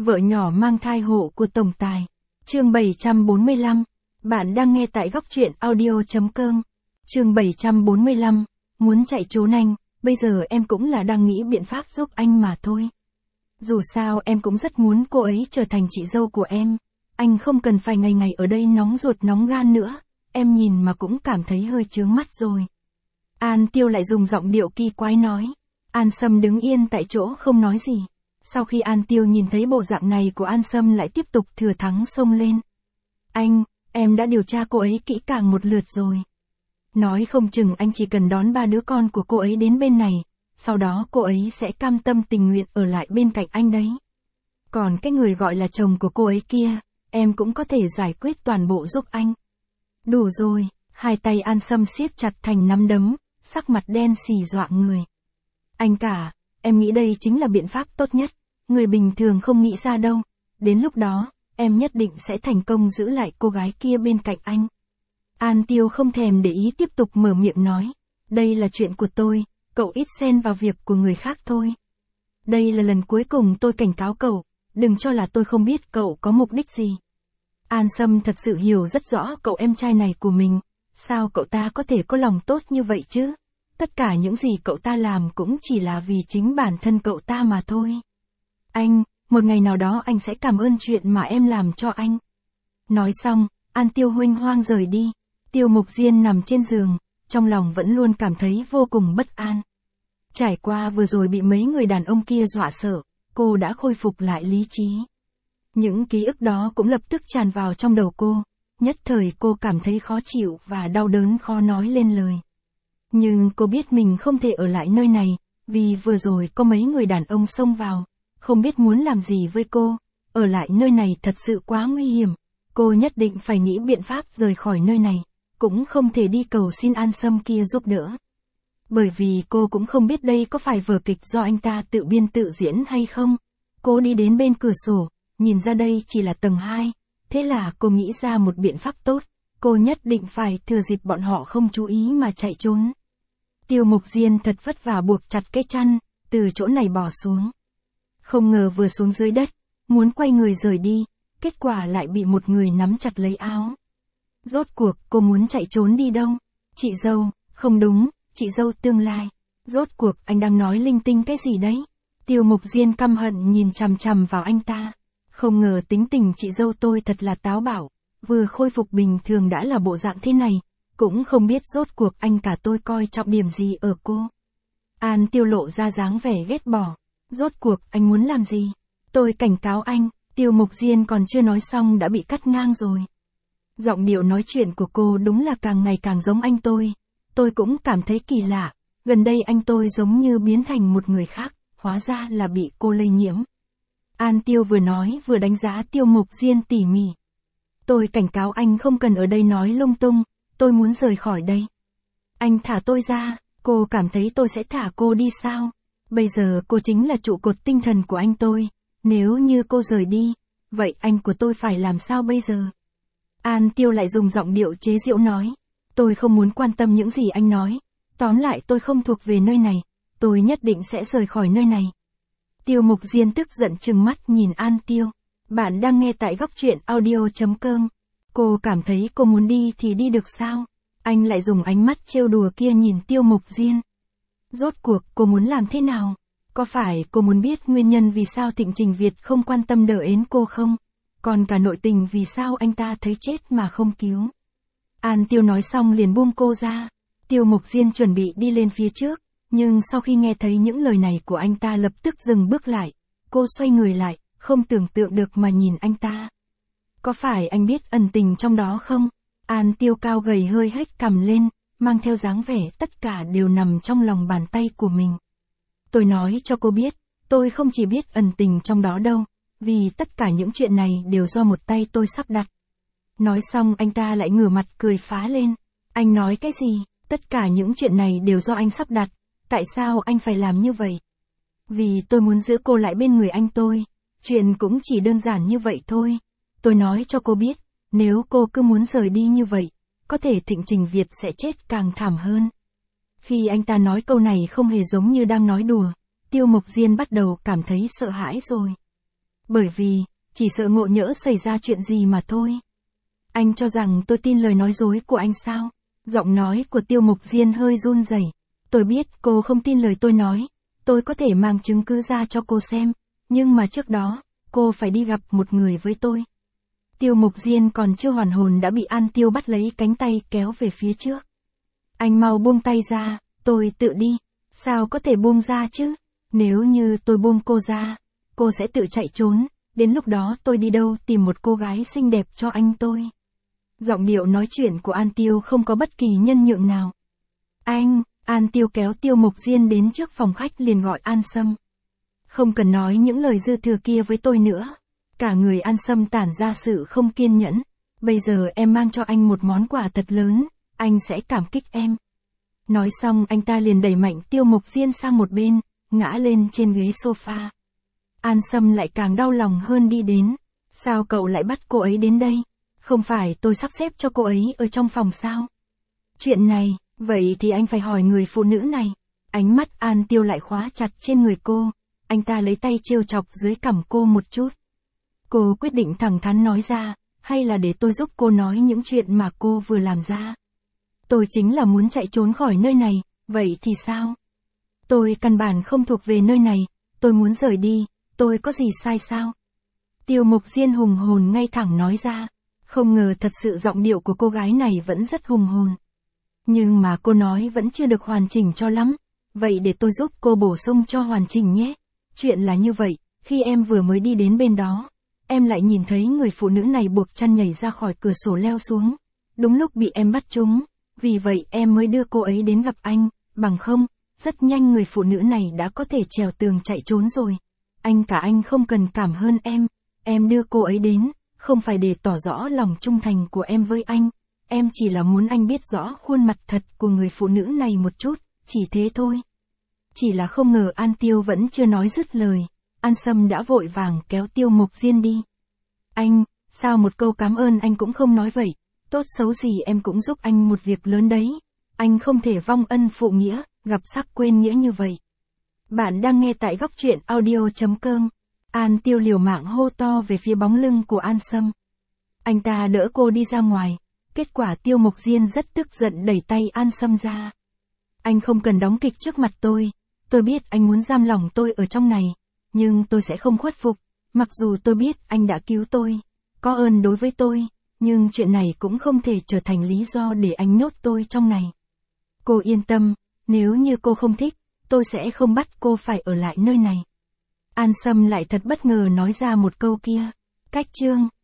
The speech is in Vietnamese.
Vợ nhỏ mang thai hộ của tổng tài. Chương 745. Bạn đang nghe tại góc truyện audio.com. Chương 745. Muốn chạy trốn anh, bây giờ em cũng là đang nghĩ biện pháp giúp anh mà thôi. Dù sao em cũng rất muốn cô ấy trở thành chị dâu của em. Anh không cần phải ngày ngày ở đây nóng ruột nóng gan nữa, em nhìn mà cũng cảm thấy hơi chướng mắt rồi. An Tiêu lại dùng giọng điệu kỳ quái nói. An Sâm đứng yên tại chỗ không nói gì. Sau khi An Tiêu nhìn thấy bộ dạng này của An Sâm lại tiếp tục thừa thắng xông lên. Anh, em đã điều tra cô ấy kỹ càng một lượt rồi. Nói không chừng anh chỉ cần đón 3 đứa con của cô ấy đến bên này, sau đó cô ấy sẽ cam tâm tình nguyện ở lại bên cạnh anh đấy. Còn cái người gọi là chồng của cô ấy kia, em cũng có thể giải quyết toàn bộ giúp anh. Đủ rồi, hai tay An Sâm siết chặt thành nắm đấm, sắc mặt đen xì dọa người. Anh cả, em nghĩ đây chính là biện pháp tốt nhất, người bình thường không nghĩ ra đâu. Đến lúc đó, em nhất định sẽ thành công giữ lại cô gái kia bên cạnh anh. An Tiêu không thèm để ý tiếp tục mở miệng nói. Đây là chuyện của tôi, cậu ít xen vào việc của người khác thôi. Đây là lần cuối cùng tôi cảnh cáo cậu, đừng cho là tôi không biết cậu có mục đích gì. An Sâm thật sự hiểu rất rõ cậu em trai này của mình, sao cậu ta có thể có lòng tốt như vậy chứ? Tất cả những gì cậu ta làm cũng chỉ là vì chính bản thân cậu ta mà thôi. Anh, một ngày nào đó anh sẽ cảm ơn chuyện mà em làm cho anh. Nói xong, An Tiêu huênh hoang rời đi. Tiêu Mục Diên nằm trên giường, trong lòng vẫn luôn cảm thấy vô cùng bất an. Trải qua vừa rồi bị mấy người đàn ông kia dọa sợ, cô đã khôi phục lại lý trí. Những ký ức đó cũng lập tức tràn vào trong đầu cô, nhất thời cô cảm thấy khó chịu và đau đớn khó nói lên lời. Nhưng cô biết mình không thể ở lại nơi này, vì vừa rồi có mấy người đàn ông xông vào, không biết muốn làm gì với cô. Ở lại nơi này thật sự quá nguy hiểm, cô nhất định phải nghĩ biện pháp rời khỏi nơi này, cũng không thể đi cầu xin An Sâm kia giúp đỡ. Bởi vì cô cũng không biết đây có phải vở kịch do anh ta tự biên tự diễn hay không. Cô đi đến bên cửa sổ, nhìn ra đây chỉ là tầng 2, thế là cô nghĩ ra một biện pháp tốt, cô nhất định phải thừa dịp bọn họ không chú ý mà chạy trốn. Tiêu Mục Diên thật vất vả buộc chặt cái chăn, từ chỗ này bỏ xuống. Không ngờ vừa xuống dưới đất, muốn quay người rời đi, kết quả lại bị một người nắm chặt lấy áo. Rốt cuộc cô muốn chạy trốn đi đâu? Chị dâu, không đúng, chị dâu tương lai. Rốt cuộc anh đang nói linh tinh cái gì đấy? Tiêu Mục Diên căm hận nhìn chằm chằm vào anh ta. Không ngờ tính tình chị dâu tôi thật là táo bạo, vừa khôi phục bình thường đã là bộ dạng thế này, cũng không biết rốt cuộc anh cả tôi coi trọng điểm gì ở cô. An Tiêu lộ ra dáng vẻ ghét bỏ. Rốt cuộc anh muốn làm gì? Tôi cảnh cáo anh. Tiêu Mục Diên còn chưa nói xong đã bị cắt ngang rồi. Giọng điệu nói chuyện của cô đúng là càng ngày càng giống anh tôi. Tôi cũng cảm thấy kỳ lạ, gần đây anh tôi giống như biến thành một người khác, hóa ra là bị cô lây nhiễm. An Tiêu vừa nói vừa đánh giá Tiêu Mục Diên tỉ mỉ. Tôi cảnh cáo anh không cần ở đây nói lung tung, tôi muốn rời khỏi đây. Anh thả tôi ra, cô cảm thấy tôi sẽ thả cô đi sao? Bây giờ cô chính là trụ cột tinh thần của anh tôi, nếu như cô rời đi, vậy anh của tôi phải làm sao bây giờ? An Tiêu lại dùng giọng điệu chế giễu nói. Tôi không muốn quan tâm những gì anh nói, tóm lại tôi không thuộc về nơi này, tôi nhất định sẽ rời khỏi nơi này. Tiêu Mục Diên tức giận trừng mắt nhìn An Tiêu. Bạn đang nghe tại góc truyện audio.com. Cô cảm thấy cô muốn đi thì đi được sao? Anh lại dùng ánh mắt trêu đùa kia nhìn Tiêu Mục Diên. Rốt cuộc cô muốn làm thế nào? Có phải cô muốn biết nguyên nhân vì sao Thịnh Trình Việt không quan tâm đỡ ến cô không? Còn cả nội tình vì sao anh ta thấy chết mà không cứu? An Tiêu nói xong liền buông cô ra. Tiêu Mục Diên chuẩn bị đi lên phía trước, nhưng sau khi nghe thấy những lời này của anh ta lập tức dừng bước lại. Cô xoay người lại, không tưởng tượng được mà nhìn anh ta. Có phải anh biết ẩn tình trong đó không? An Tiêu cao gầy hơi hếch cằm lên, mang theo dáng vẻ tất cả đều nằm trong lòng bàn tay của mình. Tôi nói cho cô biết, tôi không chỉ biết ẩn tình trong đó đâu, vì tất cả những chuyện này đều do một tay tôi sắp đặt. Nói xong anh ta lại ngửa mặt cười phá lên. Anh nói cái gì? Tất cả những chuyện này đều do anh sắp đặt. Tại sao anh phải làm như vậy? Vì tôi muốn giữ cô lại bên người anh tôi. Chuyện cũng chỉ đơn giản như vậy thôi. Tôi nói cho cô biết, nếu cô cứ muốn rời đi như vậy, có thể Thịnh Trình Việt sẽ chết càng thảm hơn. Khi anh ta nói câu này không hề giống như đang nói đùa, Tiêu Mục Diên bắt đầu cảm thấy sợ hãi rồi. bởi vì, chỉ sợ ngộ nhỡ xảy ra chuyện gì mà thôi. Anh cho rằng tôi tin lời nói dối của anh sao? Giọng nói của Tiêu Mục Diên hơi run rẩy. Tôi biết cô không tin lời tôi nói, tôi có thể mang chứng cứ ra cho cô xem, nhưng mà trước đó, cô phải đi gặp một người với tôi. Tiêu Mục Diên còn chưa hoàn hồn đã bị An Tiêu bắt lấy cánh tay kéo về phía trước. Anh mau buông tay ra, tôi tự đi. Sao có thể buông ra chứ? Nếu như tôi buông cô ra, cô sẽ tự chạy trốn, đến lúc đó tôi đi đâu tìm một cô gái xinh đẹp cho anh tôi. Giọng điệu nói chuyện của An Tiêu không có bất kỳ nhân nhượng nào. Anh, An Tiêu kéo Tiêu Mục Diên đến trước phòng khách liền gọi An Sâm. Không cần nói những lời dư thừa kia với tôi nữa. Cả người An Sâm tản ra sự không kiên nhẫn. Bây giờ em mang cho anh một món quà thật lớn, anh sẽ cảm kích em. Nói xong anh ta liền đẩy mạnh Tiêu Mục Diên sang một bên, ngã lên trên ghế sofa. An Sâm lại càng đau lòng hơn đi đến. Sao cậu lại bắt cô ấy đến đây? Không phải tôi sắp xếp cho cô ấy ở trong phòng sao? Chuyện này, vậy thì anh phải hỏi người phụ nữ này. Ánh mắt An Tiêu lại khóa chặt trên người cô. Anh ta lấy tay trêu chọc dưới cằm cô một chút. Cô quyết định thẳng thắn nói ra, hay là để tôi giúp cô nói những chuyện mà cô vừa làm ra? Tôi chính là muốn chạy trốn khỏi nơi này, vậy thì sao? Tôi căn bản không thuộc về nơi này, tôi muốn rời đi, tôi có gì sai sao? Tiêu Mục Diên hùng hồn ngay thẳng nói ra. Không ngờ thật sự giọng điệu của cô gái này vẫn rất hùng hồn. Nhưng mà cô nói vẫn chưa được hoàn chỉnh cho lắm. Vậy để tôi giúp cô bổ sung cho hoàn chỉnh nhé. Chuyện là như vậy, khi em vừa mới đi đến bên đó, em lại nhìn thấy người phụ nữ này buộc chăn nhảy ra khỏi cửa sổ leo xuống. Đúng lúc bị em bắt trúng, vì vậy em mới đưa cô ấy đến gặp anh, bằng không, rất nhanh người phụ nữ này đã có thể trèo tường chạy trốn rồi. Anh không cần cảm ơn em đưa cô ấy đến, không phải để tỏ rõ lòng trung thành của em với anh, em chỉ là muốn anh biết rõ khuôn mặt thật của người phụ nữ này một chút, chỉ thế thôi. Chỉ là không ngờ An Tiêu vẫn chưa nói dứt lời, An Sâm đã vội vàng kéo Tiêu Mục Diên đi. Anh, sao một câu cảm ơn anh cũng không nói vậy, tốt xấu gì em cũng giúp anh một việc lớn đấy, anh không thể vong ân phụ nghĩa, gặp sắc quên nghĩa như vậy. Bạn đang nghe tại góc truyện audio.com. An Tiêu liều mạng hô to về phía bóng lưng của An Sâm. Anh ta đỡ cô đi ra ngoài, kết quả Tiêu Mục Diên rất tức giận đẩy tay An Sâm ra. Anh không cần đóng kịch trước mặt tôi biết anh muốn giam lỏng tôi ở trong này, nhưng tôi sẽ không khuất phục, mặc dù tôi biết anh đã cứu tôi, có ơn đối với tôi, nhưng chuyện này cũng không thể trở thành lý do để anh nhốt tôi trong này. Cô yên tâm, nếu như cô không thích, tôi sẽ không bắt cô phải ở lại nơi này. An Sâm lại thật bất ngờ nói ra một câu kia. Cách chương